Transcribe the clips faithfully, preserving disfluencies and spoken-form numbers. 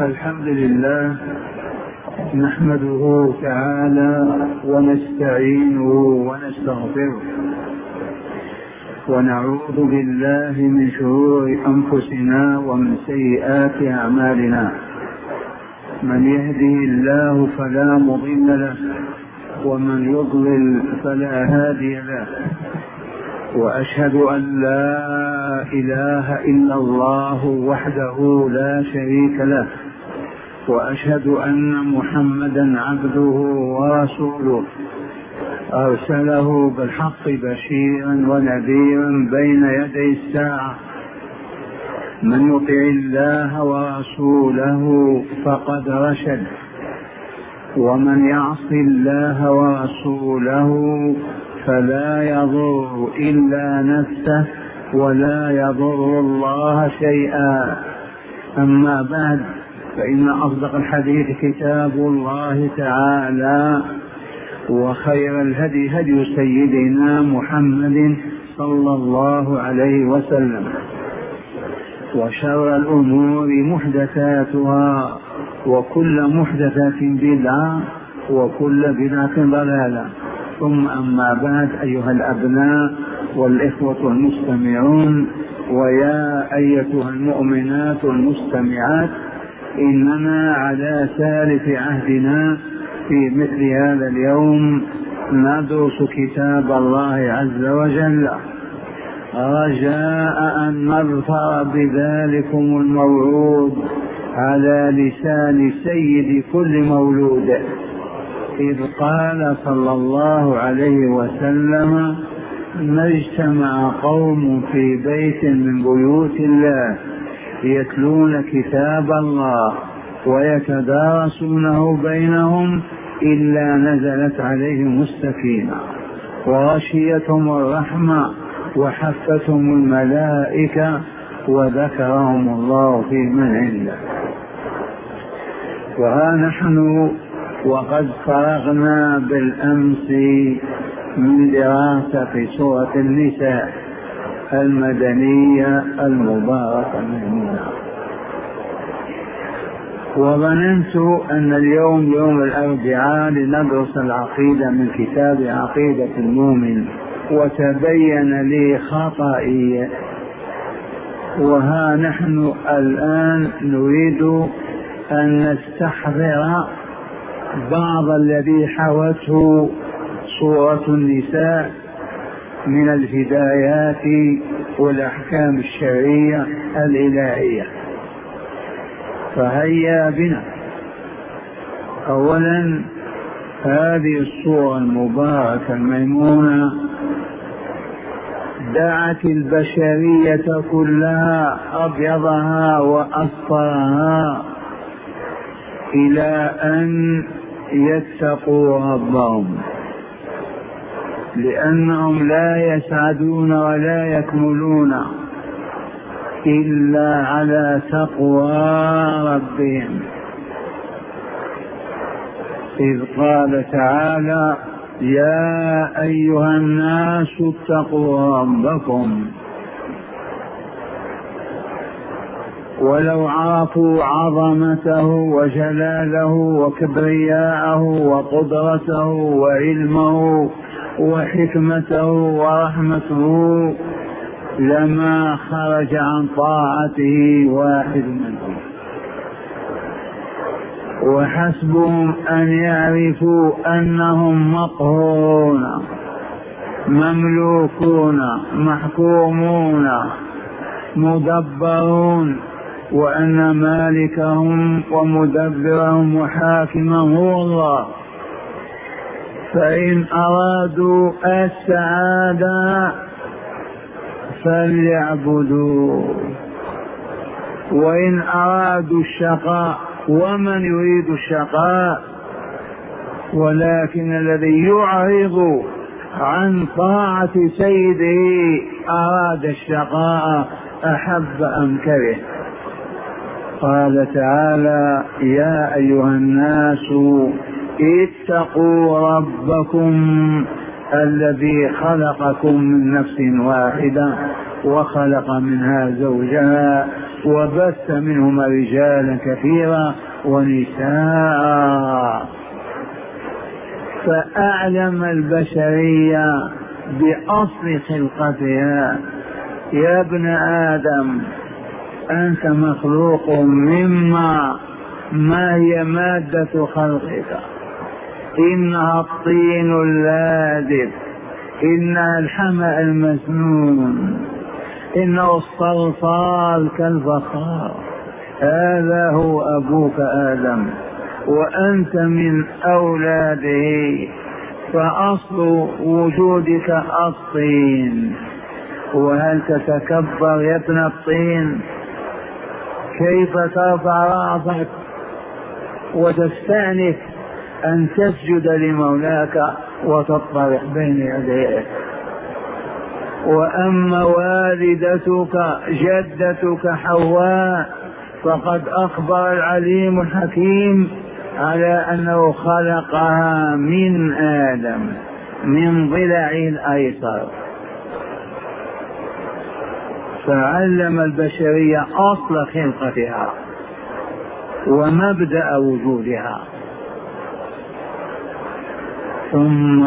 الحمد لله نحمده تعالى ونستعينه ونستغفره ونعوذ بالله من شرور أنفسنا ومن سيئات أعمالنا. من يهده الله فلا مضل له ومن يضلل فلا هادي له، وأشهد أن لا إله إلا الله وحده لا شريك له، وأشهد أن محمدا عبده ورسوله أرسله بالحق بشيرا ونذيرا بين يدي الساعة. من يطع الله ورسوله فقد رشد، ومن يعص الله ورسوله فلا يضر إلا نفسه ولا يضر الله شيئا. أما بعد، فإن أصدق الحديث كتاب الله تعالى، وخير الهدي هدي سيدنا محمد صلى الله عليه وسلم، وشر الأمور محدثاتها، وكل محدثة بدعة، وكل بدعة ضلالة. ثم أما بعد، أيها الأبناء والإخوة المستمعون، ويا أيتها المؤمنات المستمعات، إننا على سالف عهدنا في مثل هذا اليوم ندرس كتاب الله عز وجل، رجاء أن نظفر بذلكم الموعود على لسان سيد كل مولود، إذ قال صلى الله عليه وسلم: ما اجتمع قوم في بيت من بيوت الله يتلون كتاب الله ويتدارسونه بينهم إلا نزلت عليهم السكينة وغشيتهم الرحمة وحفتهم الملائكة وذكرهم الله في من عنده. وها نحن وقد فرغنا بالأمس من دراسة سورة النساء المدنية المباركة المؤمنة، وظننت أن اليوم يوم الأربعاء لندرس العقيدة من كتاب عقيدة المؤمن، وتبين لي خطئي. وها نحن الآن نريد أن نستحضر بعض الذي حوته سورة النساء من الهدايات والأحكام الشرعية الإلهية. فهيا بنا. أولا، هذه السورة المباركة الميمونة دعت البشرية كلها، أبيضها وأصفرها، إلى أن يتقوا ربهم، لأنهم لا يسعدون ولا يكملون إلا على تقوى ربهم. إذ قال تعالى: يا أيها الناس اتقوا ربكم. ولو عرفوا عظمته وجلاله وكبرياءه وقدرته وعلمه وحكمته ورحمته لما خرج عن طاعته واحد منهم. وحسبهم أن يعرفوا أنهم مقهورون مملوكون محكومون مدبرون، وأن مالكهم ومدبرهم وحاكمهم هو الله. فإن أرادوا السعادة فليعبدوا، وإن أرادوا الشقاء، ومن يريد الشقاء، ولكن الذي يعرض عن طاعة سيده أراد الشقاء أحب أم كره. قال تعالى: يا أيها الناس اتقوا ربكم الذي خلقكم من نفس واحدة وخلق منها زوجها وبث منهما رجالا كثيرا ونساء. فأعلم البشرية بأصل خلقتها. يا ابن آدم أنت مخلوق مما ما هي مادة خلقك؟ إنها الطين اللادب، إنها الحمأ المسنون، إنه الصلصال كالفخار. هذا هو أبوك آدم وأنت من أولاده، فأصل وجودك الطين. وهل تتكبر يا ابن الطين؟ كيف ترفع رأسك وتستأنف أن تسجد لمولاك وتطرح بين يديه؟ وأما والدتك جدتك حواء فقد أخبر العليم الحكيم على أنه خلقها من آدم من ضلع الأيسر. فعلم البشرية أصل خلقتها ومبدأ وجودها. ثم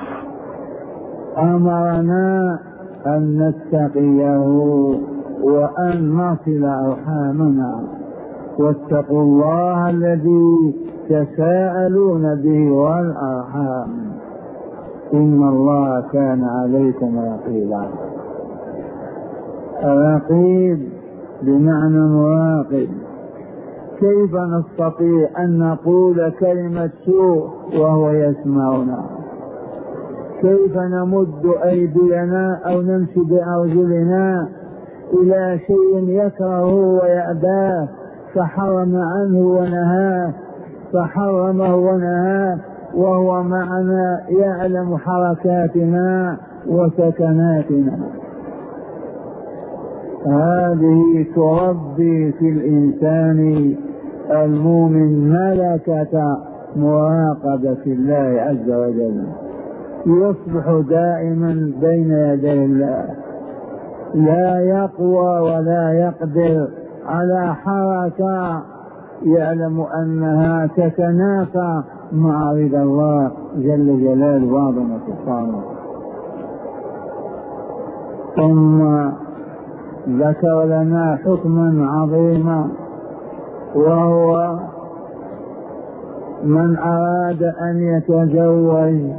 أمرنا أن نتقيه وأن نصل أرحامنا، واتقوا الله الذي تساءلون به والأرحام إن الله كان عليكم رقيبا. رقيب بمعنى مراقب. كيف نستطيع أن نقول كلمة سوء وهو يسمعنا؟ كيف نمد أيدينا أو نمشي بأرجلنا إلى شيء يكرهه ويأباه فحرم عنه ونهاه فحرمه ونهاه وهو معنا يعلم حركاتنا وسكناتنا؟ هذه تربي في الإنسان المؤمن ملكة مراقبة الله عز وجل، يصبح دائما بين يدي الله، لا يقوى ولا يقدر على حركة يعلم أنها تتنافى مع رضا الله جل جلاله وعظمة سلطانه. ثم ذكر لنا حكما عظيما، وهو من أراد أن يتزوج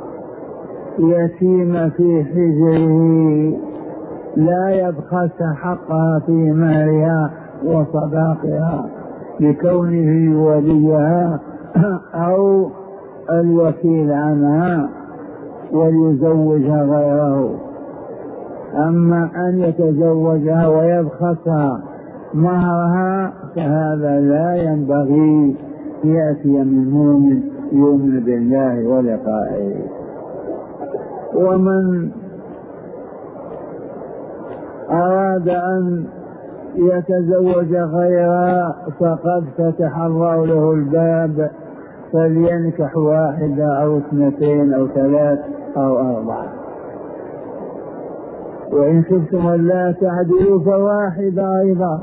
يتيم في حجره لا يبخس حقها في مالها وصداقها لكونه وليها أو الوكيل عنها وليزوجها غيره. أما أن يتزوجها ويبخسها مهرها فهذا لا ينبغي يأتي من مؤمن يؤمن بالله ولقائه. ومن أراد أن يتزوج غيرها فقد فتح الله له الباب، فلينكح واحدة أو اثنتين أو ثلاث أو أربعة. وإن خفتم ألا تعدلوا فواحدة أيضا.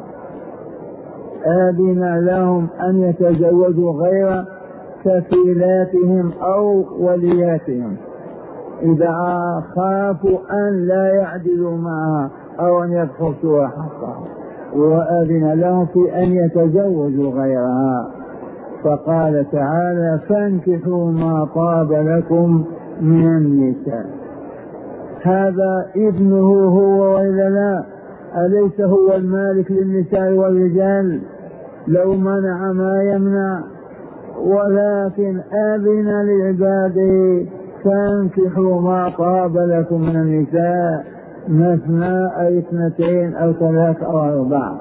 آذن لهم أن يتزوجوا غير كفيلاتهم أو ولياتهم إذا خافوا أن لا يعدلوا معها أو أن يبخسوا حقها، وآذن لهم في أن يتزوجوا غيرها. فقال تعالى: فانكحوا ما طاب لكم من النساء. هذا ابنه هو وإلا لا؟ أليس هو المالك للنساء والرجال؟ لو منع ما يمنع، ولكن آذن لعباده: فانكحوا ما طاب لكم من النساء مثنى أو اثنتين أو ثلاث أو أربع.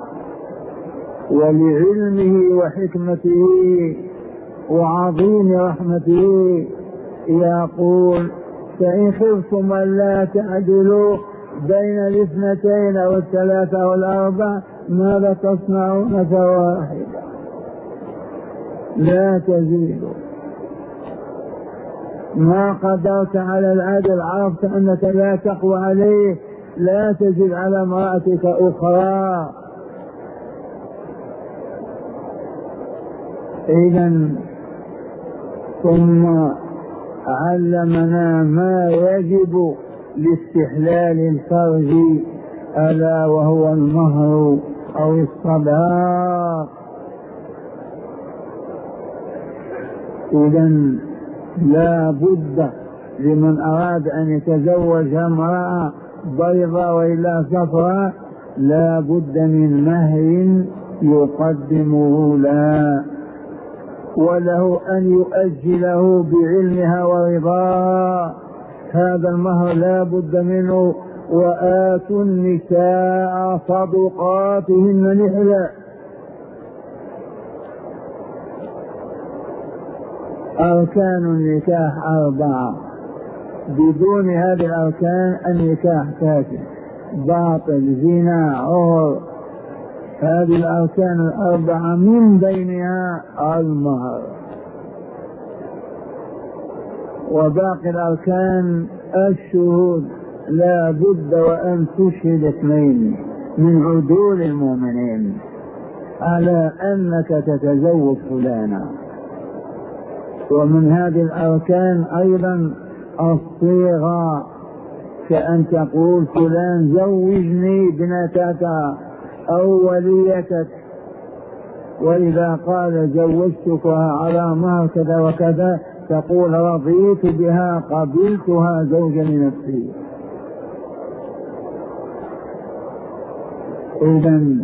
ولعلمه وحكمته وعظيم رحمته يقول: فإن خفتم ألا تعدلوا بين الاثنتين أو الثلاثة أو الأربع ماذا تصنعون؟ فواحدة لا تزيدوا. ما قدرت على العدل، عرفت أنك لا تقوى عليه، لا تزد على امرأتك أخرى. إذا ثم علمنا ما يجب لاستحلال الفرج، ألا وهو المهر أو الصداق. إذا لا بد لمن أراد أن يتزوج امرأة بيضاء وإلا صفراء لا بد من مهر يقدمه لها، وله أن يؤجله بعلمها ورضاها. هذا المهر لا بد منه. وآتوا النساء صدقاتهن نحلة. أركان النكاح أربعة، بدون هذه الأركان النكاح فاسد باطل زنا عور. هذه الأركان الأربعة من بينها المهر، وباقي الأركان الشهود. لا بد وأن تشهد اثنين من عدول المؤمنين على أنك تتزوج فلانا. ومن هذه الأركان أيضا الصيغة، كأن تقول فلان زوجني ابنتك أو وليتك، وإذا قال زوجتكها على مهر كذا وكذا تقول رضيت بها قبلتها زوجا لنفسي. إذن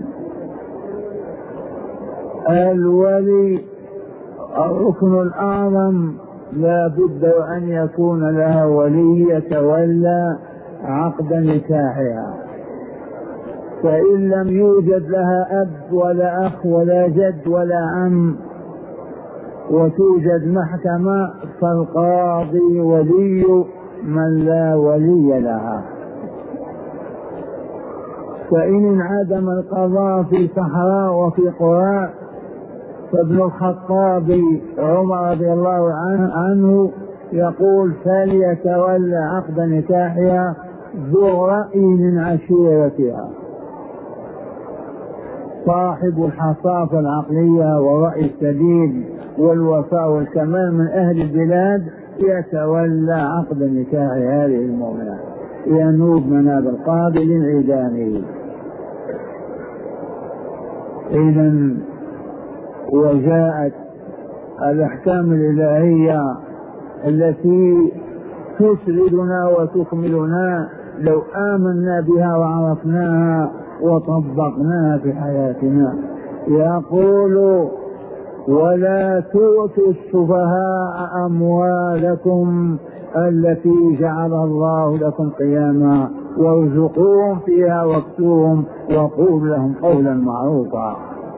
الولي الركن الأعظم لا بد أن يكون لها ولي يتولى عقد نكاحها، فإن لم يوجد لها أب ولا أخ ولا جد ولا عم وتوجد محكمة فالقاضي ولي من لا ولي لها. فإن انعدم القضاء في صحراء وفي قرى فابن الخطاب عمر رضي الله عنه يقول فليتولى عقد نكاحها ذو رأي من عشيرتها، صاحب الحصافة العقلية والرأي السديد والوفاء والكمال من أهل البلاد يتولى عقد نكاح هذه المؤمنة، ينوب مناب القاضي لانعدامه. إذن وجاءت الأحكام الإلهية التي تسردنا وتكملنا لو آمنا بها وعرفناها وطبقناها في حياتنا. يقول ولا تؤتوا السفهاء أموالكم التي جعل الله لكم قياما وارزقوهم فيها واكسوهم وقولوا لهم قولا معروفا.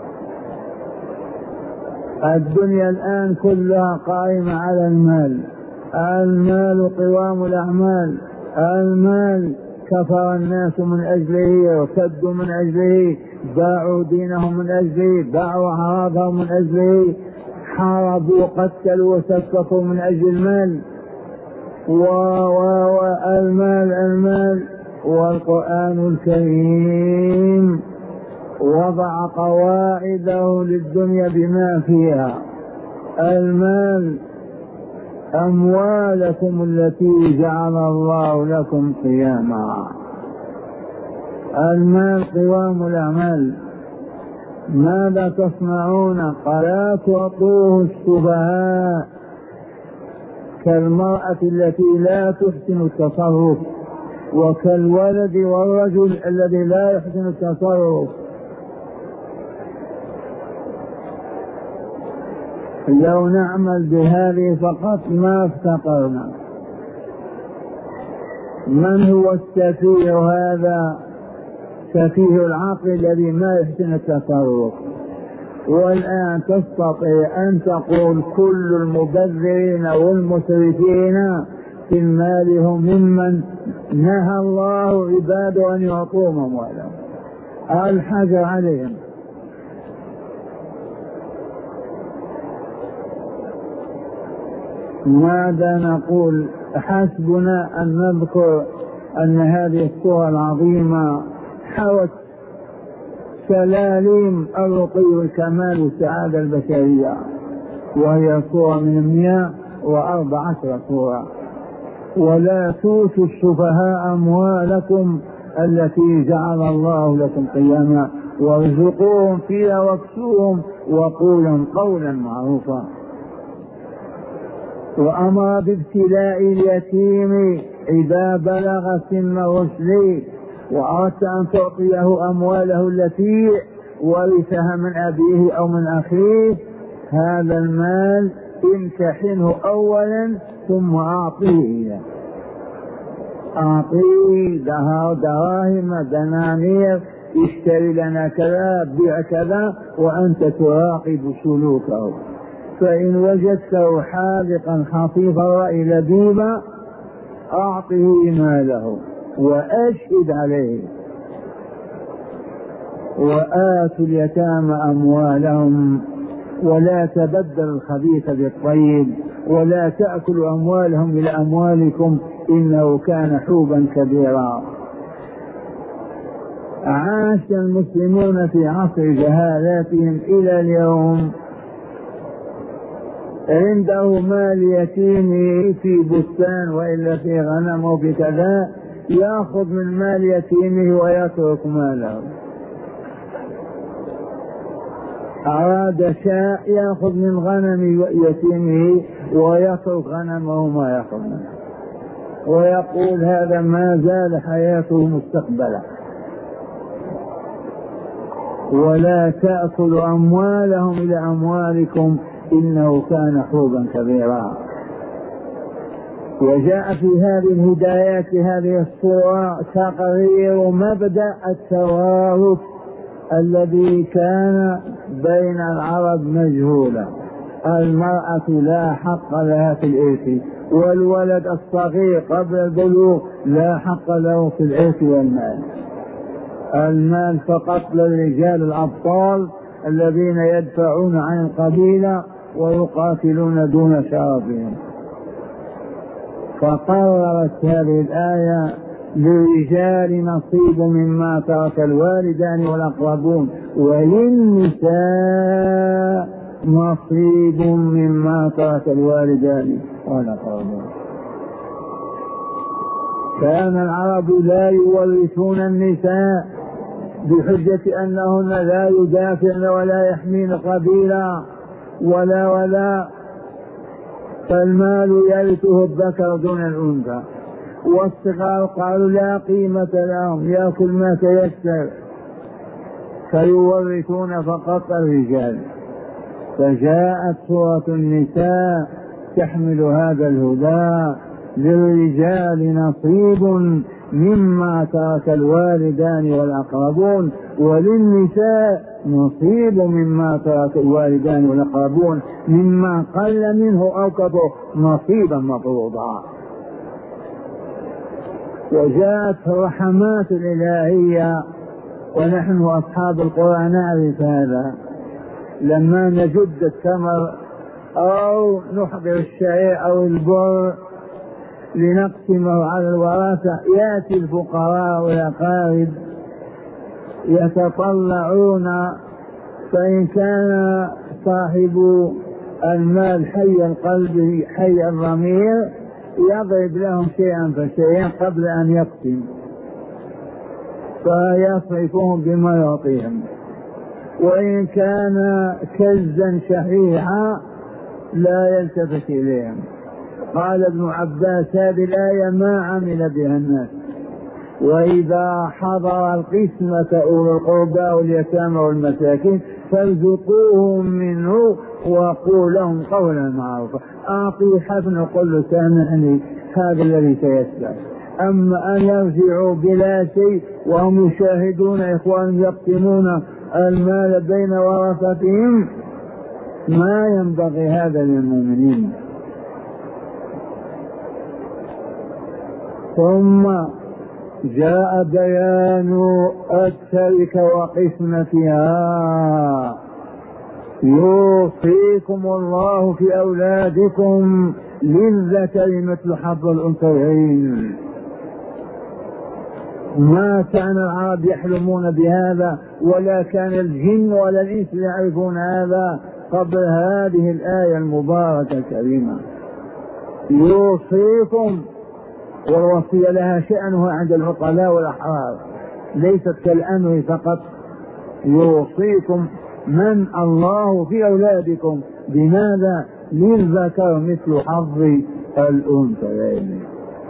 الدنيا الآن كلها قائمة على المال، المال قوام الأعمال، المال كفر الناس من أجله وسدوا من أجله، باعوا دينهم من أجله، باعوا أعراضهم من أجله، حاربوا قتلوا وسفكوا من أجل المال. والمال المال والقرآن الكريم وضع قواعده للدنيا بما فيها. المال أموالكم التي جعل الله لكم قياما، المال قوام الأعمال. ماذا تصنعون؟ قال لا تعطوه السفهاء، كالمرأة التي لا تحسن التصرف وكالولد والرجل الذي لا يحسن التصرف. لو نعمل بهذه فقط ما افتقرنا. من هو السفيه هذا؟ سفيه العقل الذي ما يحسن التصرف. والآن تستطيع أن تقول كل المبذرين والمسرفين في المال هم ممن نهى الله عباده أن يعطوهم أموالهم، الحجر عليهم. ماذا نقول؟ حسبنا أن نذكر أن هذه الصورة العظيمة حوت سلاليم الرقي والكمال والسعادة البشرية، وهي سورة من المئة وأربع عشر سورة. ولا توتوا السفهاء أموالكم التي جعل الله لكم قياما وارزقوهم فيها واكسوهم وقولوا قولا معروفا. وأمر بابتلاء اليتيم إذا بلغ سن الرشد وأردت أن تعطيه أمواله التي ورثها من أبيه أو من أخيه، هذا المال امتحنه أولا ثم أعطيه إياه، أعطيه دراهم دنانير، اشتري لنا كذا، بيع كذا، وأنت تراقب سلوكه. فإن وجدته حاذقا خفيف الرأي لبيبا أعطه ماله وأشهد عليه. وآتوا اليتامى أموالهم ولا تبدلوا الخبيث بالطيب ولا تأكلوا أموالهم إلى أموالكم إنه كان حوبا كبيرا. عاش المسلمون في عصر جهالاتهم إلى اليوم، عنده مال يتيمه في بستان وإلا في غنم أو في كذا، يأخذ من مال يتيمه ويترك ماله. أراد شاء يأخذ من غنم يتيمه ويترك غنمه ما يأخذ منه، ويقول هذا ما زال حياته مستقبلا. ولا تأكلوا أموالهم إلى أموالكم إنه كان حوبا كبيرا. وجاء في هذه الهدايات هذه الصورة تقرير مبدأ التوارث الذي كان بين العرب مجهولا. المرأة لا حق لها في الإرث، والولد الصغير قبل البلوغ لا حق له في الإرث والمال. المال فقط للرجال الأبطال الذين يدفعون عن القبيلة ويقاتلون دون شرفهم. فقررت هذه الآية للرجال نصيب مما ترك الوالدان والأقربون وللنساء نصيب مما ترك الوالدان والأقربون. كان العرب لا يورثون النساء بحجة أنهن لا يدافعن ولا يحمين قبيلة ولا ولا فالمال يرثه الذكر دون الأنثى. والصغار قالوا لا قيمة لهم، يأكل ما تيسر، فيورثون فقط الرجال. فجاءت سورة النساء تحمل هذا الهدى: للرجال نصيب مما ترك الوالدان والأقربون وللنساء نصيب مما ترك الوالدان والأقربون مما قل منه أو كثر نصيبا مفروضا. وجاءت الرحمات الإلهية، ونحن أصحاب القرآن نعرف هذا. لما نجد التمر أو نحضر الشعير أو البر لنقسمه على الوراثة، يأتي الفقراء والأقارب يتطلعون، فإن كان صاحب المال حي القلب حي الضمير يضرب لهم شيئا فشيئا قبل أن يقسم، فيصرفهم بما يعطيهم. وإن كان كزا شحيحا لا يلتفت إليهم. قال ابن عباس: هذه الآية ما عمل بها الناس. وإذا حضر القسمة أولو القربى واليتامى والمساكين فارزقوهم منه وقولوا لهم قولا معروفا. أعطي حفن وقل له سامحني، هذا الذي سيسلم. أما أن يرجعوا بلا شيء وهم يشاهدون إخوان يقسمون المال بين ورثتهم، ما ينبغي هذا للمؤمنين. ثم جاء بيان التركة وقسمتها: يوصيكم الله في أولادكم للذكر مثل حظ الأنثيين. ما كان العرب يحلمون بهذا، ولا كان الجن ولا الإنس يعرفون هذا. قبل هذه الآية المباركة الكريمة. يوصيكم، والوصية لها شأنها عند العقلاء والأحرار، ليست كالأمر فقط. يوصيكم من الله في أولادكم، بماذا؟ للذكر مثل حظ الأنثيين.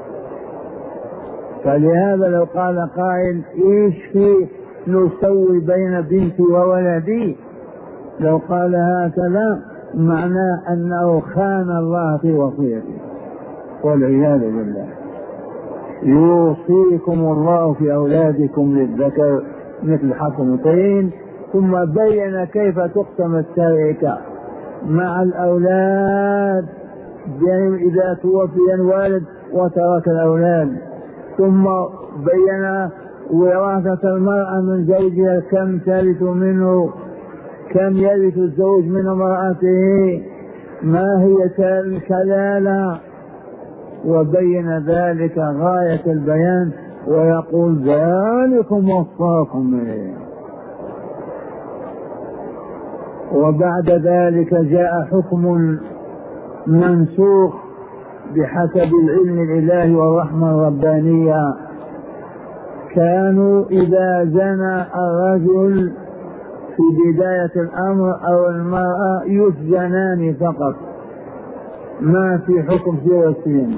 فلهذا لو قال قائل ايش في نسوي بين بنتي وولدي، لو قال هكذا معناه أنه خان الله في وصيته، والعياذ بالله. يوصيكم الله في أولادكم للذكر مثل حظ الأنثيين، ثم بين كيف تقسم التركة مع الأولاد إذا توفي الوالد وترك الأولاد، ثم بين وراثة المرأة من زوجها، كم ترث منه، كم يرث الزوج من امرأته، ما هي الكلالة، وبين ذلك غاية البيان، ويقول ذلكم وصاكم به. وبعد ذلك جاء حكم منسوخ بحسب العلم الإلهي والرحمة الربانية. كانوا إذا زنى الرجل في بداية الأمر أو المرأة يسجنان فقط، ما في حكم في وصية.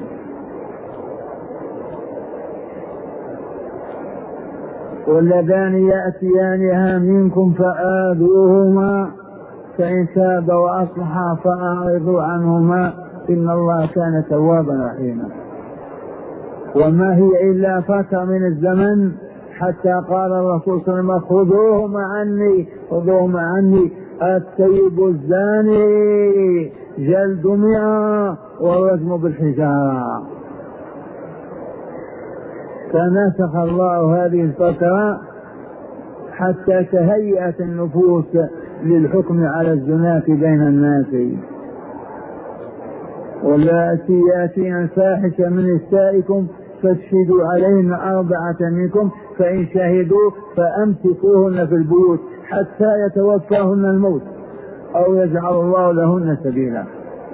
واللذان يأتيانها منكم فآذوهما فإن تابا وأصلحا فأعرضوا عنهما إن الله كان توابا رحيما. وما هي إلا فترة من الزمن، حتى قال الرسول صلى الله عليه وسلم خذوهما عني خذوهما عني الثيب الزاني جلد مئة والرجم بالحجارة. فنسخ الله هذه الفترة حتى تهيأت النفوس للحكم على الزنا بين الناس. واللاتي ياتين الفاحشة من نسائكم فاشهدوا عليهن أربعة منكم فإن شهدوا فأمسكوهن في البيوت حتى يتوفاهن الموت أو يجعل الله لهن سبيلا.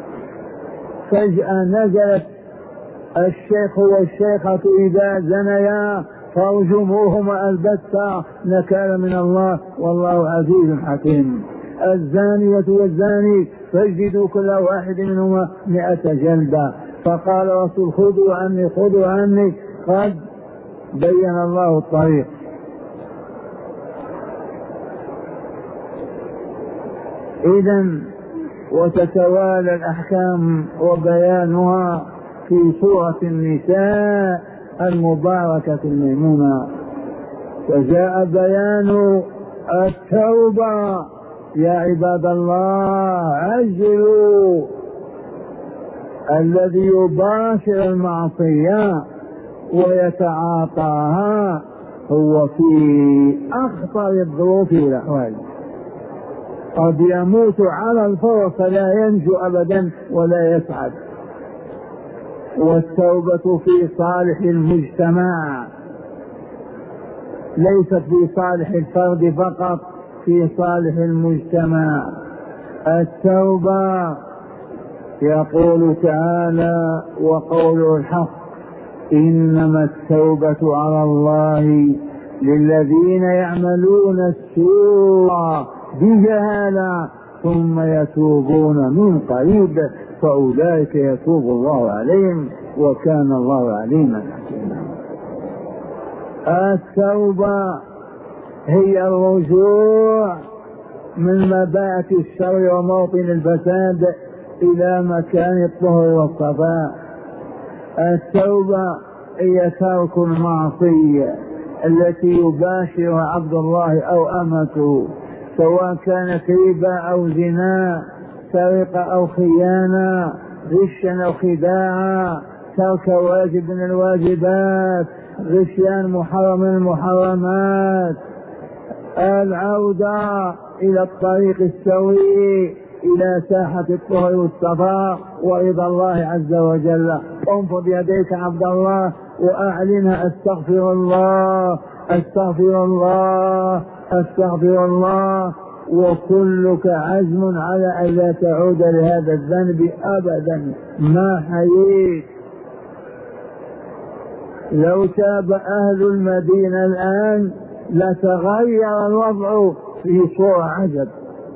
فجأة نزلت الشيخ والشيخة إذا زنيا فارجموهما البتة نكالا من الله والله عزيز حكيم. الزانية والزاني فاجلدوا كل واحد منهما مئة جلدة. فقال رسول خذوا عني خذوا عني، قد بين الله الطريق. إذن وتتوالى الأحكام وبيانها في سورة النساء المباركة الميمونة. فجاء بيان التوبة. يا عباد الله عجلوا، الذي يباشر المعصية ويتعاطاها هو في أخطر الظروف والأحوال، قد يموت على الفور فلا ينجو أبدا ولا يسعد. والتوبة في صالح المجتمع، ليست في صالح الفرد فقط، في صالح المجتمع. التوبة يقول تعالى وقوله الحق إنما التوبة على الله للذين يعملون السوء بجهالة ثم يتوبون من قريب فأولئك يتوب الله عليهم وكان الله عليما حكيما. التوبة هي الرجوع من مبات الشر وموطن الفساد إلى مكان الطهر والصفاء. التوبة هي ترك المعصية التي يباشرها عبد الله أو أمته، سواء كانت ربا أو زنا، سرقة أو خيانة، غشا أو خداعا، ترك واجب من الواجبات، غشيان محرم من المحرمات، العودة إلى الطريق السوي إلى ساحة الطهر والصفاء ورضا الله عز وجل. انفض يديك عبد الله وأعلنها استغفر الله استغفر الله استغفر الله وكلك عزم على ألا تعود لهذا الذنب أبدا ما حييت. لو تاب أهل المدينة الآن لتغير الوضع في صورة عجب.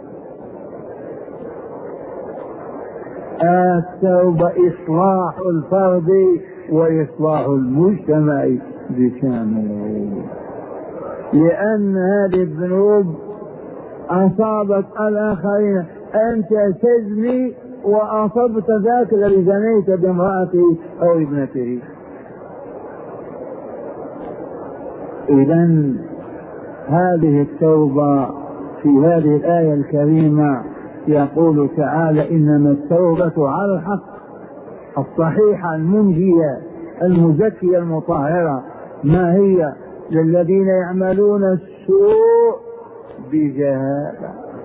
التوبة إصلاح الفرد وإصلاح المجتمع بكامله، لأن هذه الذنوب أصابت الآخرين. أنت تزني وأصبت ذاك الذي زنيت بامرأته أو ابنته. إذن هذه التوبة في هذه الآية الكريمة يقول تعالى إنما التوبة على الحق الصحيحة المنجية المزكية المطهرة. ما هي؟ للذين يعملون السوء بجهالة.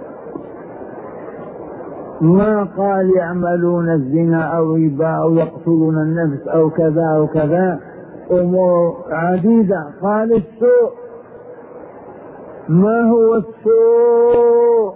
ما قال يعملون الزنا أو الربا أو يقتلون النفس أو كذا أو كذا، أمور عديدة. قال السوء. ما هو السوء؟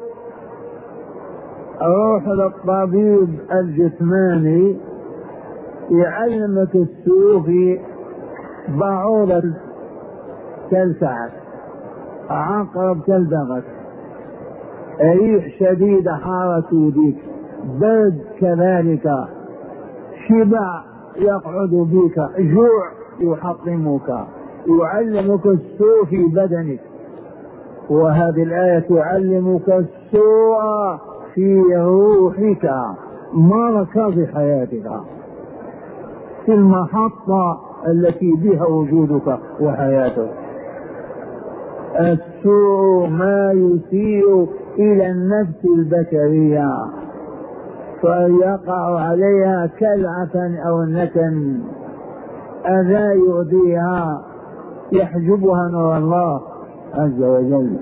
روح للطبيب الجسماني يعلمك السوء في بعوضة تلسعك، عقرب تلدغك، ريح شديدة حارة توديك، برد كذلك، شبع يقعد بك، جوع يحطمك، يعلمك السوء في بدنك. وهذه الآية تعلمك السوء في روحك، مركز حياتك، في المحطة التي بها وجودك وحياتك. السوء ما يسيء إلى النفس البشرية فيقع عليها كلعة أو نتن، أذى يؤذيها يحجبها نور الله عز وجل.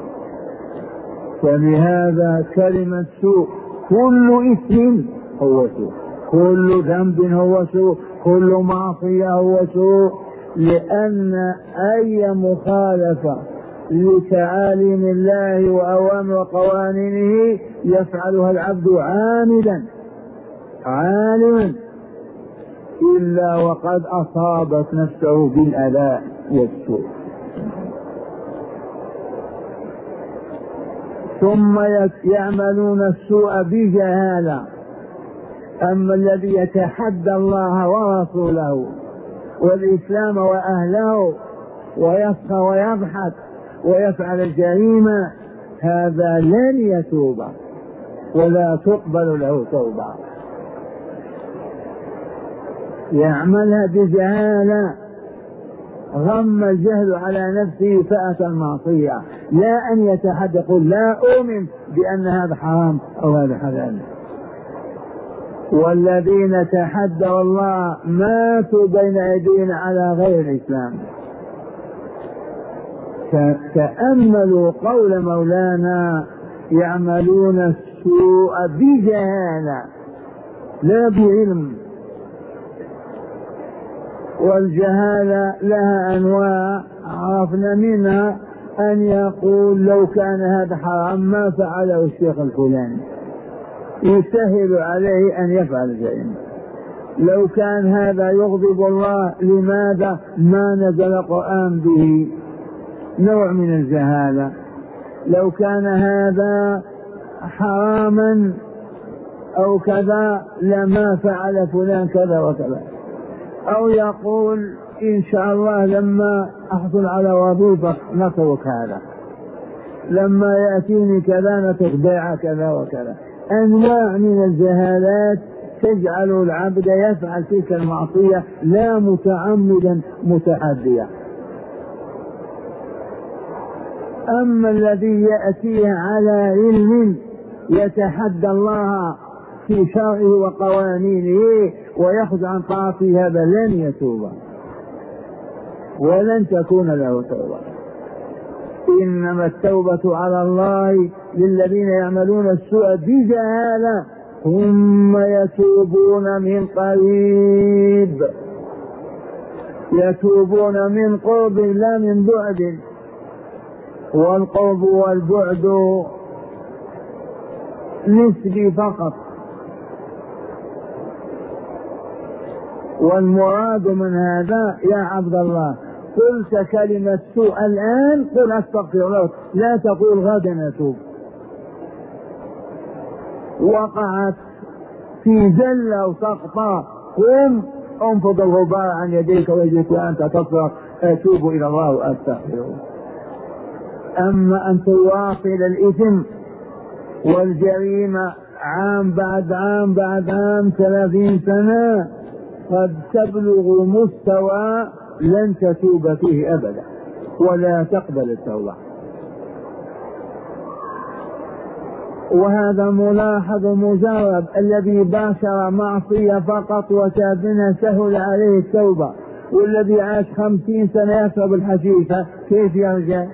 ولهذا كلمة سوء، كل إثم هو سوء، كل ذنب هو سوء، كل معصية هو سوء، لأن أي مخالفة لتعاليم الله وأوامر وقوانينه يفعلها العبد عامدا عالما إلا وقد أصابت نفسه بالأذى والسوء. ثم يعملون السوء بجهالة. أما الذي يتحدى الله ورسوله والإسلام وأهله ويسخى ويضحك ويفعل الجريمة، هذا لن يتوب ولا تقبل له توبة. يعملها بجهالة، غم الجهل على نفسه فأتى المعصية، لا أن يتحدى يقول لا أؤمن بأن هذا حرام أو هذا حلال. والذين تحدوا الله ماتوا بين أيدينا على غير الإسلام. تأملوا قول مولانا يعملون السوء بجهالة لا بعلم. والجهالة لها أنواع عرفنا منها أن يقول لو كان هذا حرام ما فعله الشيخ الفلاني، يسهل عليه أن يفعل شيئا. لو كان هذا يغضب الله لماذا ما نزل القرآن به، نوع من الجهالة. لو كان هذا حراما أو كذا لما فعل فلان كذا وكذا. أو يقول إن شاء الله لما أحصل على وظيفة نترك هذا، لما يأتيني كذا نترك بيع كذا وكذا. أنواع من الجهالات تجعل العبد يفعل تلك المعصية لا متعمدا متحديا. أما الذي يأتيه على علم يتحدى الله في شرعه وقوانينه ويخرج عن طاعته، هذا لن يتوب ولن تكون له توبة. إنما التوبة على الله للذين يعملون السوء بجهالة ثم يتوبون من قريب، يتوبون من قرب لا من بعد. والقرب والبعد نسبي فقط. والمراد من هذا يا عبد الله قلت كلمة سوء الآن قل أستغفر الله، لا تقول غدا أتوب. وقعت في زلة وسقطة قم انفض الغبار عن يديك ويجيك وأنت تصرخ أتوب إلى الله وأستغفره. أما أن تواصل الإثم والجريمة عام بعد عام بعد عام ثلاثين سنة قد تبلغ مستوى لن تتوب فيه أبدا ولا تقبل التوبة. وهذا ملاحظ مجرد، الذي باشر معصية فقط وتابنا سهل عليه التوبة، والذي عاش خمسين سنة يشرب الحشيشة كيف يرجع؟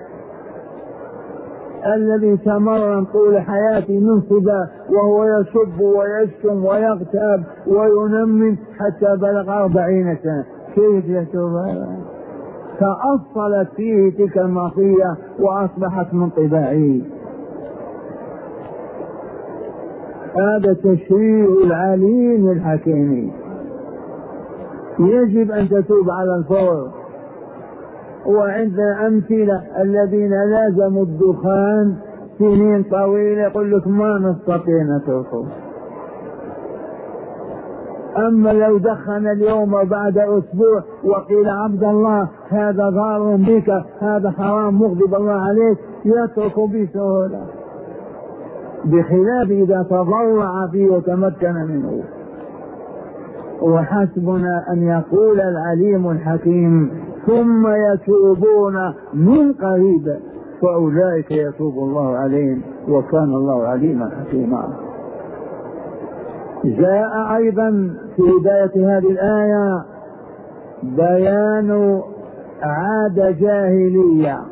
الذي تمرن طول حياته من صبا وهو يسب ويشتم ويغتاب وينمي حتى بلغ أربعين سنة كيف يتوب؟ تأصلت فيه تلك المعصية وأصبحت من طباعه. هذا تشريع العليم الحكيم، يجب أن تتوب على الفور. وعندنا أمثلة الذين لازموا الدخان سنين طويلة يقول لك ما نستطيع نتركه. أما لو دخن اليوم بعد أسبوع وقيل عبد الله هذا ضار بك هذا حرام مغضب الله عليك يترك بسهولة، بخلاف إذا تضرع فيه وتمكن منه. وحسبنا أن يقول العليم الحكيم ثم يتوبون من قريب فأولئك يتوب الله عليهم وكان الله عليما حكيما. جاء أيضا في بداية هذه الآية بيان عادة جاهلية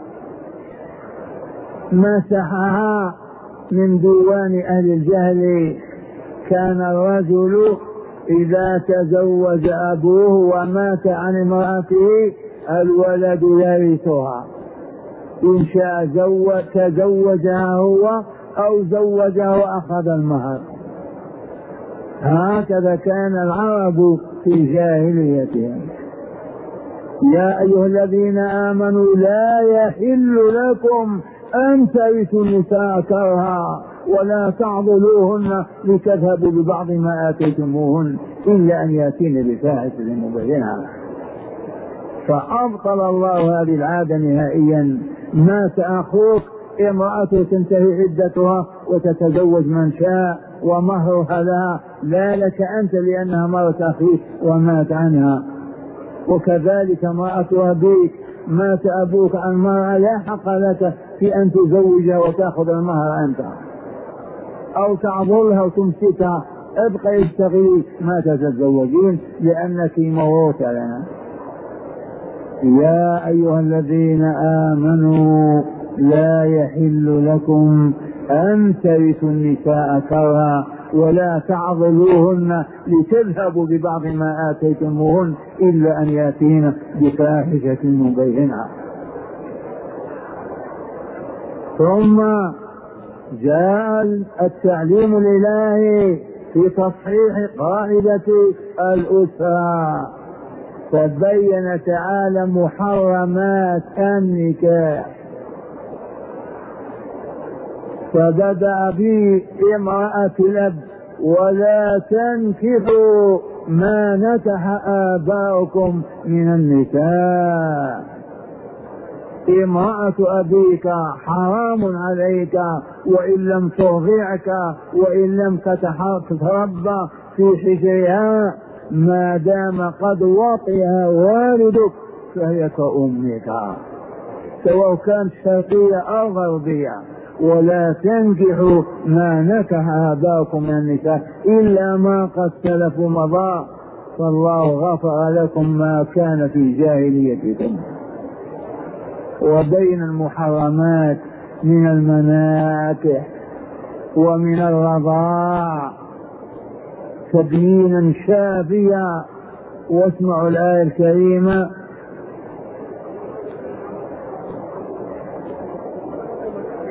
مسحها من ديوان أهل الجهل. كان الرجل إذا تزوج أبوه ومات عن امرأته الولد يرثها، إن شاء زوج تزوجها هو أو زوجها وأخذ المهر. هكذا كان العرب في جاهليتهم. يا أيها الذين آمنوا لا يحل لكم أن ترثوا النساء كرها ولا تعضلوهن لتذهبوا ببعض ما آتيتموهن إلا أن يأتين بفاحشة مبينة. فأبطل الله هذه العادة نهائيا. مات أخوك امرأته تنتهي عدتها وتتزوج من شاء ومهرها لها، لا لك أنت لأنها مرة أخيك ومات عنها. وكذلك امرأة أبيك مات أبوك عن مرأة لا حق لك في أن تزوجها وتأخذ المهر أنت أو تعضلها وتمسكها. ابقى اشتغلي ما تتزوجين لأنك موروثة لنا. يا أيها الذين آمنوا لا يحل لكم أن ترثوا النساء كرها ولا تعضلوهن لتذهبوا ببعض ما آتيتموهن إلا أن يأتين بفاحشة مبينة. ثم جاء التعليم الإلهي في تصحيح قاعدة الأسرة، فبين تعالى محرمات النكاح، فبدأ بامرأة الأب ولا تنكحوا ما نكح آباؤكم من النساء. امرأة أبيك حرام عليك وإن لم ترضعك وإن لم تتربى في حجرها ما دام قد وطئها والدك فهي كأمك سواء كانت شرقية أو غربية. ولا تنكحوا ما نكح آباؤكم من النساء إلا ما قد سلف مضى فالله غفر لكم ما كان في جاهليتكم. وبين المحرمات من المناكح ومن الرضاع تبيينا شافيا. واسمعوا الآية الكريمة: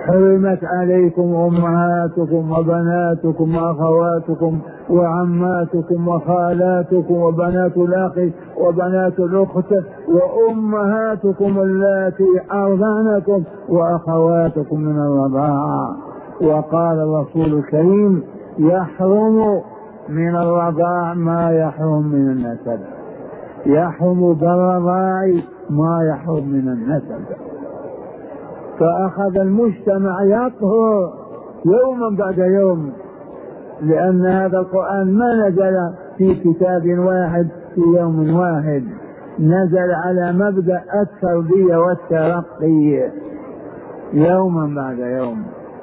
حرمت عليكم أمهاتكم وبناتكم وأخواتكم وعماتكم وخالاتكم وبنات الأخ وبنات الأخت وأمهاتكم اللاتي أرضعنكم وأخواتكم من الرضاعة. وقال الرسول الكريم: يحرم من الرضاع ما يحرم من النسب، يحرم بالرضاع ما يحرم من النسب. فأخذ المجتمع يطهر يوما بعد يوم، لأن هذا القرآن ما نزل في كتاب واحد في يوم واحد، نزل على مبدأ التربية والترقي يوما بعد يوم.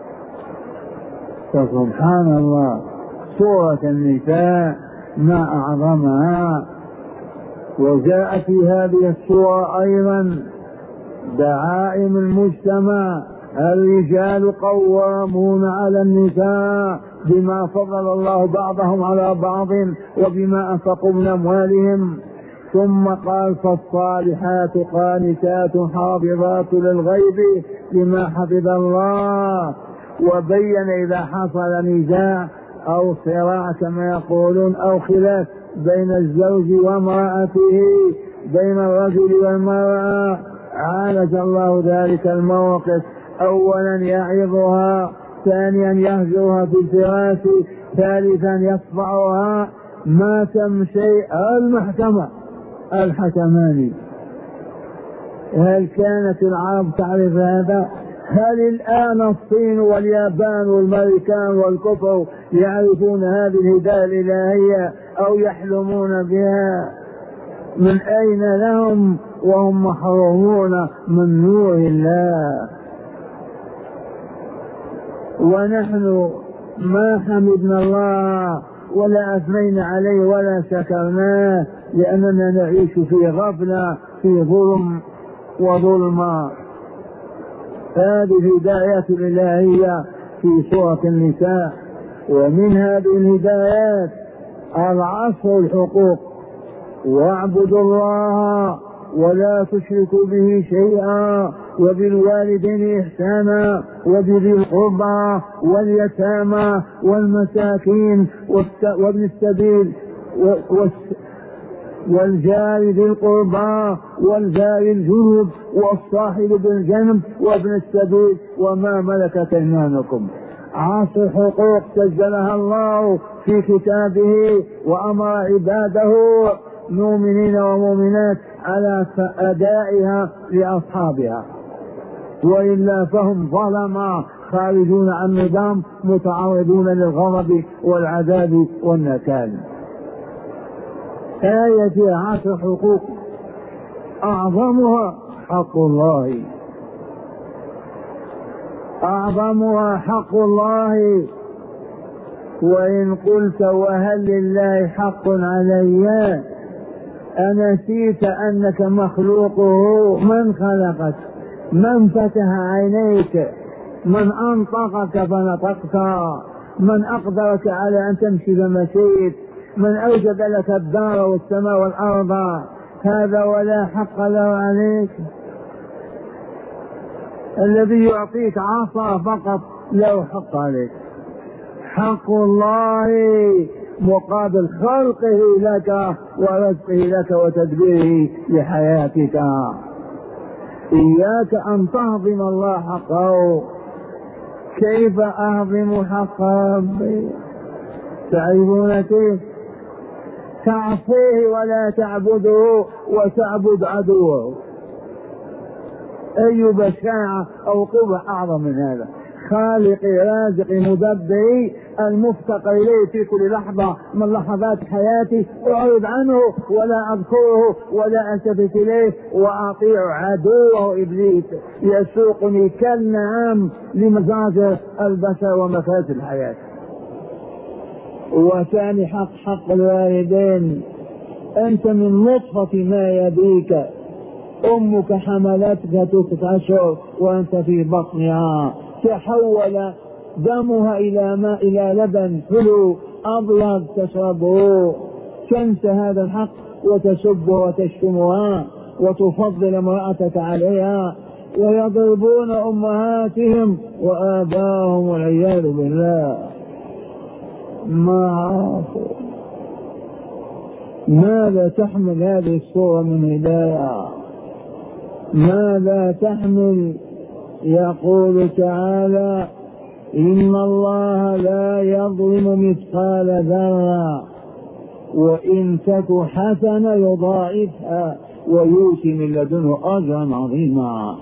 فسبحان الله، سورة النساء ما أعظمها. وجاء في هذه السورة أيضا دعائم المجتمع: الرجال قوامون على النساء بما فضل الله بعضهم على بعض وبما أنفقوا من أموالهم. ثم قال: فالصالحات قانتات حافظات للغيب بما حفظ الله. وبين إذا حصل نزاع أو صراع كما يقولون أو خلاف بين الزوج وامرأته، بين الرجل والمرأة، عالج الله ذلك الموقف: أولا يعظها، ثانيا يهجرها في الفراش، ثالثا يصفعها، ما تمشي المحكمة الحكمان. هل كانت العرب تعرف هذا؟ هل الآن الصين واليابان والأمريكان والكفر يعرفون هذه الهداية الإلهية أو يحلمون بها؟ من أين لهم وهم محرومون من نور الله؟ ونحن ما حمدنا الله ولا أثنينا عليه ولا شكرناه، لأننا نعيش في غفلة، في ظلم وظلمة. هذه الهدايات الإلهية في سورة النساء. ومن هذه الهدايات العصر الحقوق: واعبدوا الله ولا تشركوا به شيئا وبالوالدين إحسانا وبذي القربى واليتامى والمساكين وابن السبيل والجار ذي القربى والجار الجنب والصاحب بالجنب وابن السبيل وما ملكت أيمانكم. عشر حقوق سجلها الله في كتابه وأمر عباده مؤمنين ومؤمنات على أدائها لأصحابها، وإلا فهم ظلما خارجون عن النظام متعرضون للغضب والعذاب والنكال. آية عشر حقوق أعظمها حق الله، أعظمها حق الله. وإن قلت: وهل لله حق علي؟ أنسيت أنك مخلوقه؟ من خلقك؟ من فتح عينيك؟ من أنطقك فنطقت؟ من أقدرك على أن تمشي فمشيت؟ من أوجد لك الدار والسماء والأرض؟ هذا ولا حق له عليك. الذي يعطيك عصا فقط له حق عليك. حق الله مقابل خلقه لك ورزقه لك وتدبيره لحياتك. إياك أن تهضم الله حقه. كيف أهضم حق ربي؟ تعرفون كيف؟ تعصيه ولا تعبده وتعبد عدوه. أي بشاعة أو قبح أعظم من هذا؟ خالقي رازقي مدبري المفتقر إليه في كل لحظة من لحظات حياتي، أعرض عنه ولا أذكره ولا ألتفت إليه وأطيع عدوه إبليس يسوقني كالنعام لمزاجر البشر ومفاسد الحياة. وثاني حق حق الوالدين. أنت من نطفة ما يبيك، أمك حملتك تسعة أشهر وأنت في بطنها، تحول دمها إلى ماء إلى لبن حلو أبيض تشربه، تنسى هذا الحق وتسب وتشتمها وتفضل امرأتك عليها. ويضربون أمهاتهم وآباهم والعياذ بالله. ما عرفوا ماذا تحمل هذه الصورة من هداية، ماذا تحمل؟ يقول تعالى إن الله لا يظلم مثقال ذرة وإن تك حسنة يضاعفها ويؤتي من لدنه أجرا عظيما.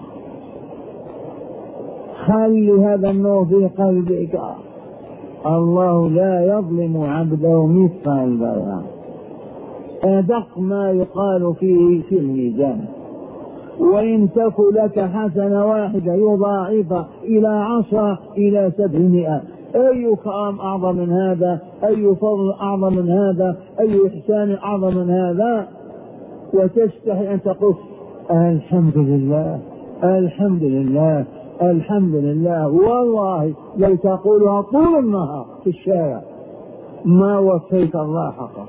خلي هذا النور في قلبك، الله لا يظلم عبده مثقال ذرة، أدق ما يقال فيه في الميزان. وإن تك لك حسنة واحدة يضاعف إلى عشرة إلى سبعمائة. أي كرم أعظم من هذا؟ أي فضل أعظم من هذا؟ أي إحسان أعظم من هذا؟ وتستحي أن تقول الحمد لله الحمد لله الحمد لله. والله لو تقولها طول النهار في الشارع ما وفيت الله حقه.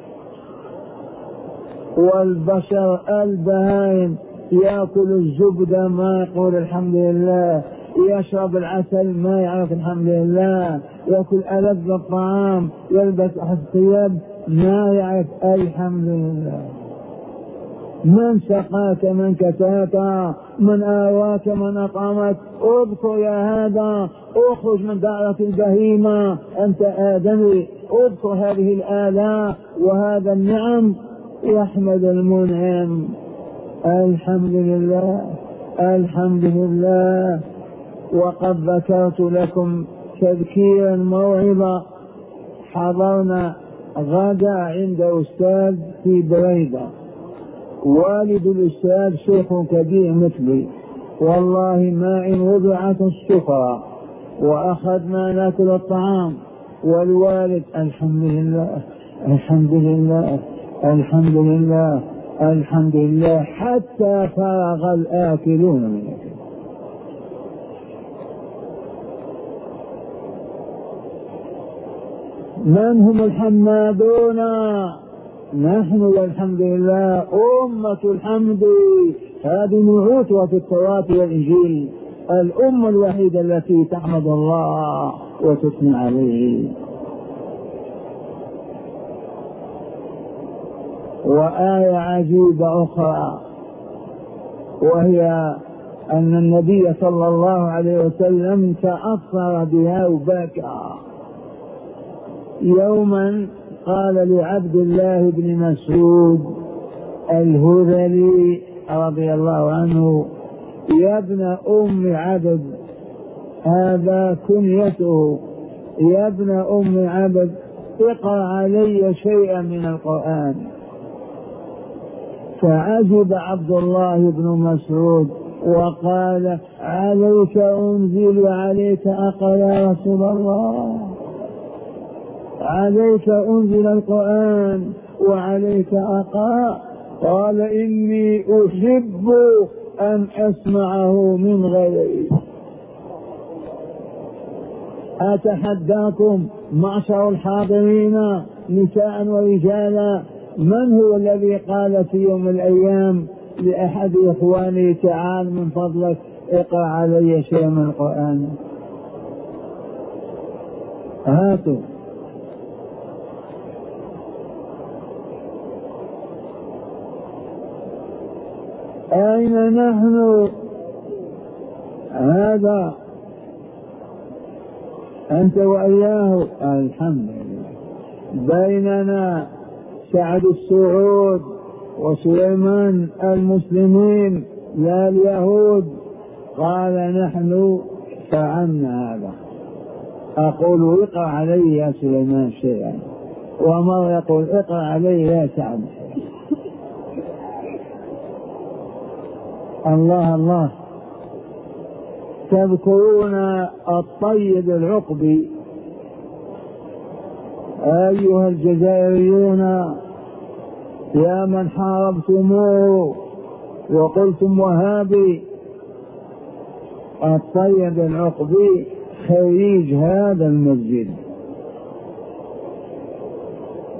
والبشر البهائم يأكل الزبدة ما يقول الحمد لله، يشرب العسل ما يعرف الحمد لله، يأكل ألذ الطعام، يلبس أحد الثياب ما يعرف الحمد لله. من سقاك من كساك من آواك من أطعمك اذكر يا هذا، اخرج من دائرة البهيمة أنت آدمي، اذكر هذه الآلاء وهذا النعم يحمد المنعم. الحمد لله الحمد لله. وقد ذكرت لكم تذكيرا موعظة. حضرنا غدا عند أستاذ في بريدة، والد الأستاذ شيخ كبير مثلي، والله ما إن وضعت السفرة وأخذنا ناكل الطعام والوالد الحمد لله الحمد لله الحمد لله الحمد لله حتى فرغ الآكلون منه. من هم الحمادون؟ نحن والحمد لله أمة الحمد. هذه نعوتها في التوراة والإنجيل، الأمة الوحيدة التي تحمد الله وتثني عليه. وآية عجيبة أخرى وهي أن النبي صلى الله عليه وسلم تأثر بها وبكى. يوما قال لعبد الله بن مسعود الهذلي رضي الله عنه يا ابن أم عبد، هذا كنيته، يا ابن أم عبد اقرأ علي شيئا من القرآن. فعجب عبد الله بن مسعود وقال عليك أنزل وعليك أقرأ يا رسول الله، عليك أنزل القرآن وعليك أقرأ. قال إني أحب أن أسمعه من غيري. أتحداكم معشر الحاضرين نساء ورجالا، من هو الذي قال في يوم من الأيام لأحد إخواني تعال من فضلك اقرأ علي شيء من القرآن؟ هاتوا. أين نحن؟ هذا أنت وإياه الحمد لله. بيننا سعد السعود وسليمان المسلمين لا اليهود. قال نحن فعلنا هذا. أقول اقرأ علي يا سليمان شيئا، ومر يقول اقرأ علي يا سعد. الله الله. تذكرون الطيب العقبي أيها الجزائريون يا من حاربتموه وقلتم وهابي؟ الطيب العقبي خريج هذا المسجد،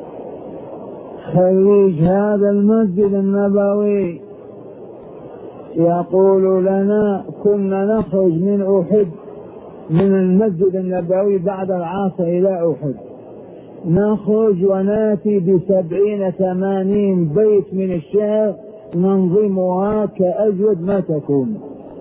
خريج هذا المسجد النبوي. يقول لنا كنا نخرج من أحد من المسجد النبوي بعد العصر إلى أحد، نخرج وناتي بسبعين ثمانين بيت من الشعر ننظمها كأجود ما تكون.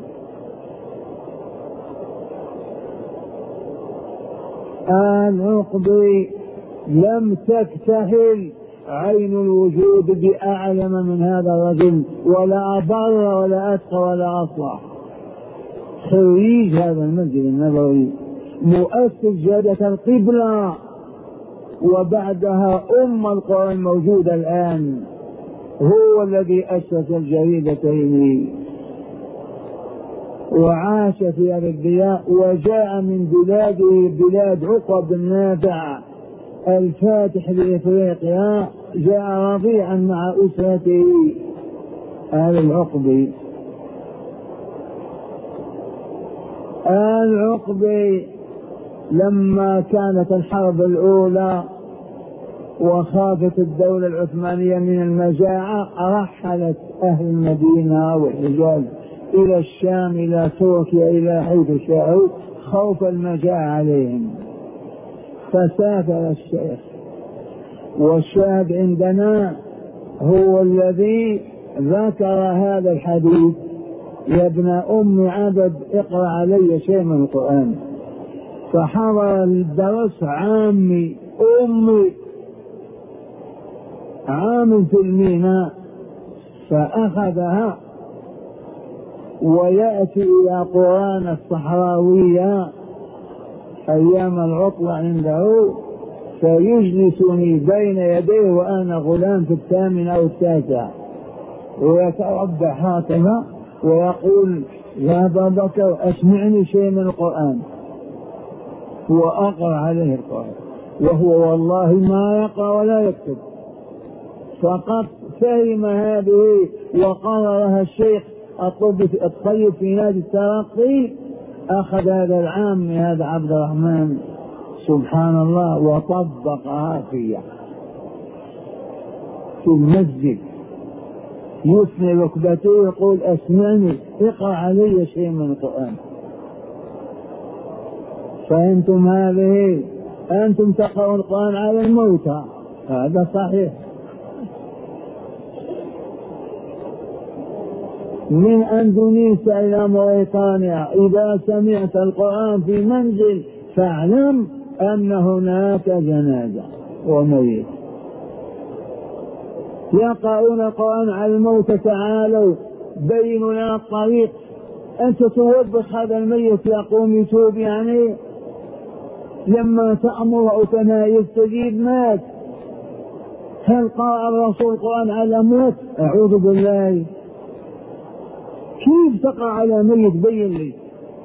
العقبي لم تكتحل عين الوجود بأعلم من هذا الرجل، ولا أبر ولا أتقى ولا أصلح. خريج هذا المسجد النبوي، مؤسس جادة القبلة، وبعدها أم القرآن الموجودة الآن، هو الذي أسس الجريدتين وعاش في الربياء، وجاء من بلاده بلاد عقب بن نافع الفاتح لإفريقيا، جاء رضيعا مع أسرته آل العقبي. آل العقبي لما كانت الحرب الأولى وخافت الدولة العثمانية من المجاعة، رحلت أهل المدينة والحجاز إلى الشام، إلى تركيا، إلى حيث شاءوا خوف المجاعة عليهم، فسافر الشيخ. والشاهد عندنا هو الذي ذكر هذا الحديث: يا ابن أم عبد اقرأ علي شيء من القرآن. فحضر الدرس عامي أمي عام في الميناء، فأخذها ويأتي إلى قرآن الصحراوية أيام العطلة عنده، فيجلسني بين يديه وأنا غلام في الثامن أو التاسع، ويتربع هكذا ويقول: يا أبا بكر أسمعني شيء من القرآن، وأقرأ عليه القرآن، وهو والله ما يقرأ ولا يكتب. فقد فهم هذه وقررها الشيخ الطيب في نادي الترقي، أخذ هذا العام من هذا عبد الرحمن سبحان الله وطبقها فيه في المسجد، يثني ركبته يقول: أسمعني اقرأ علي شيء من القرآن. فأنتم هذه أنتم تقرأون القرآن على الموتى، هذا صحيح. من أندونيسيا إلى موريتانيا، إذا سمعت القرآن في منزل فاعلم أن هناك جنازة وميت. يقرؤون القرآن على الموت، تعالوا بينوا لنا الطريق. أنت توبخ هذا الميت يقوم يتوب، يعني لما تأمر أو تنهى يستجيب. مات. هل قرأ الرسول القرآن على موت؟ أعوذ بالله. كيف تقرأ على ميت؟ بين لي.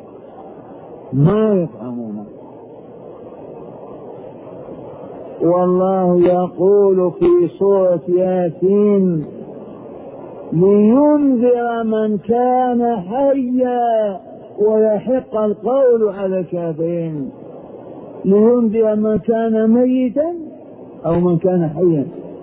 ما يفهمون. والله يقول في سورة ياسين: لينذر من كان حيا ويحق القول على الكافرين. لينذر من كان ميتا أو من كان حيا.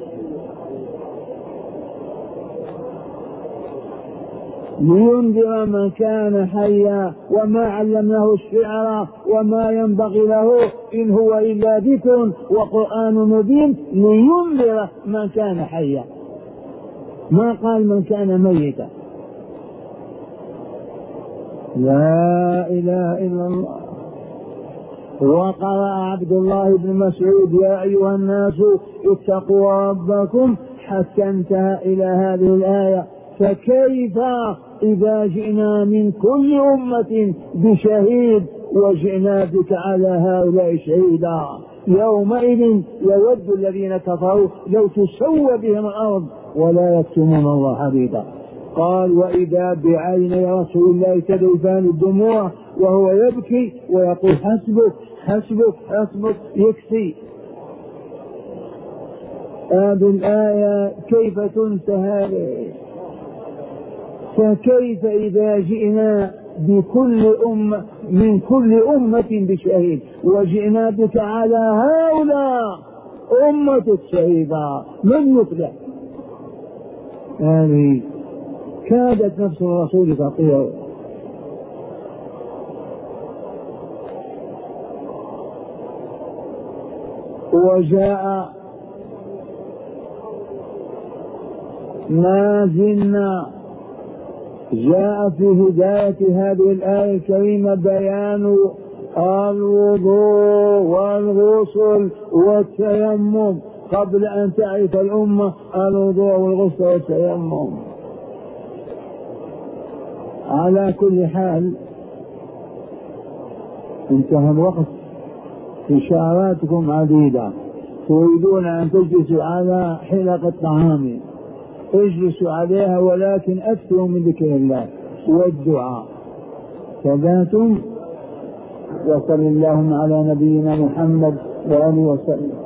لينذر من كان حيا وما علمناه الشعر وما ينبغي له إن هو إلا ذكر وقرآن مبين. لينذر من كان حيا، ما قال من كان ميتا. لا إله إلا الله. وقرأ عبد الله بن مسعود: يا أيها الناس اتقوا ربكم، حتى انتهى إلى هذه الآية: فكيف إذا جئنا من كل أمة بشهيد وجئنا بك على هؤلاء شهيدا. يومئذ يود الذين كفروا لو تسوى بهم الأرض ولا يكتمون الله حديثا. قال: وإذا بعيني رسول الله تذرفان الدموع وهو يبكي ويقول: حسبك حسبك حسبك، يكفي. هذه الآية كيف تنسى هذه؟ فكيف إذا جئنا بكل أمة من كل أمة بشهيد وجئنا بك على هؤلاء أمة شهيدا، من يفلح؟ هذه كادت نفس الرسول تطير. وجاء ما زلنا جاء في هداية هذه الآية الكريمة بيان الوضوء والغسل والتيمم قبل أن تعرف الأمة الوضوء والغسل والتيمم. على كل حال انتهى الوقت، إشاراتكم عديدة، تريدون أن تجلسوا على حلق الطعام اجلسوا عليها، ولكن أكثروا من ذكر الله والدعاء. ثباتم. وصل اللهم على نبينا محمد وآله وسلم.